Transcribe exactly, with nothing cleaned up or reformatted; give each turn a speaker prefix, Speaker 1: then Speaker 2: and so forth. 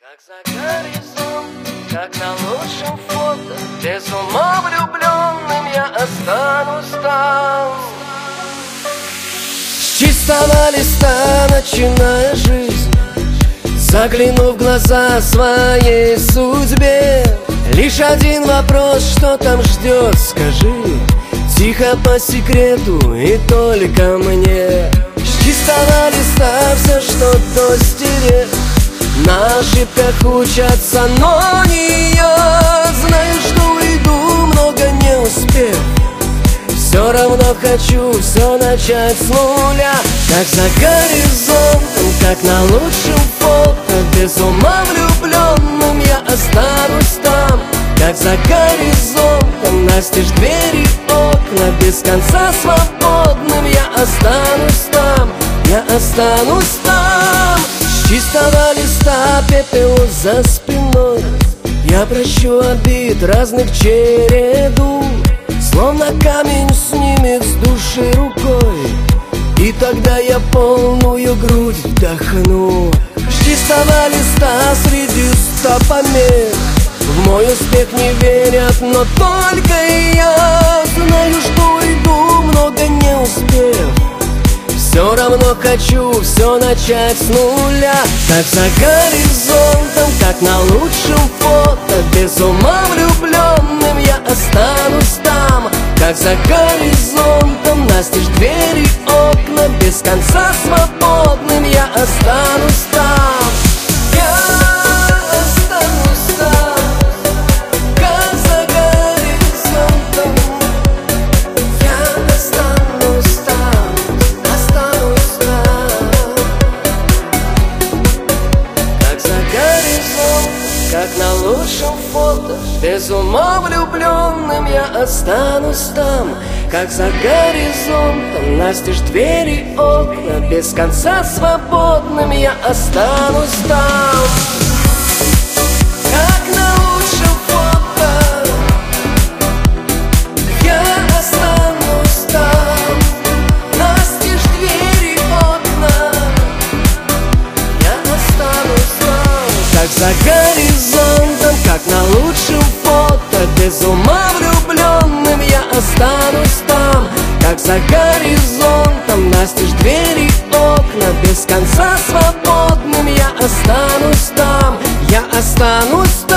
Speaker 1: Как за горизонт, как на лучшем фото, без ума влюбленным я останусь там. С чистого листа начиная жизнь, загляну в глаза своей судьбе. Лишь один вопрос, что там ждет, скажи тихо по секрету и только мне. С чистого листа все, что до стереть, на ошибках учатся, но не я. Знаю, что уйду, много не успев, все равно хочу все начать с нуля. Как за горизонтом, как на лучшем фото, без ума влюбленным я останусь там. Как за горизонтом, настежь двери, окна, без конца свободным я останусь там, я останусь там. С чистого листа пепел за спиной, я прощу обид разных череду, словно камень снимет с души рукой, и тогда я полную грудь вдохну. С чистого листа среди ста помех в мой успех не верят, но только я знаю, что уйду, много не успев, все равно хочу все начать с нуля. Как за горизонтом, как на лучшем фото, без ума влюбленным я останусь там. Как за горизонтом, настежь двери, окна, без конца свободным я останусь там. Я останусь там. Как за горизонтом, я останусь там, останусь там. Как за горизонт, как на лучшем фото, без ума влюбленным я останусь там. Как за горизонтом, настежь двери, окна, без конца свободным я останусь там. Как на лучшем фото, я останусь там. Настежь двери, окна, я останусь там. Как за горизонтом, как на лучшем фото, без ума влюбленным я останусь там. Как за горизонтом, настежь двери, окна, без конца свободным я останусь там, я останусь там.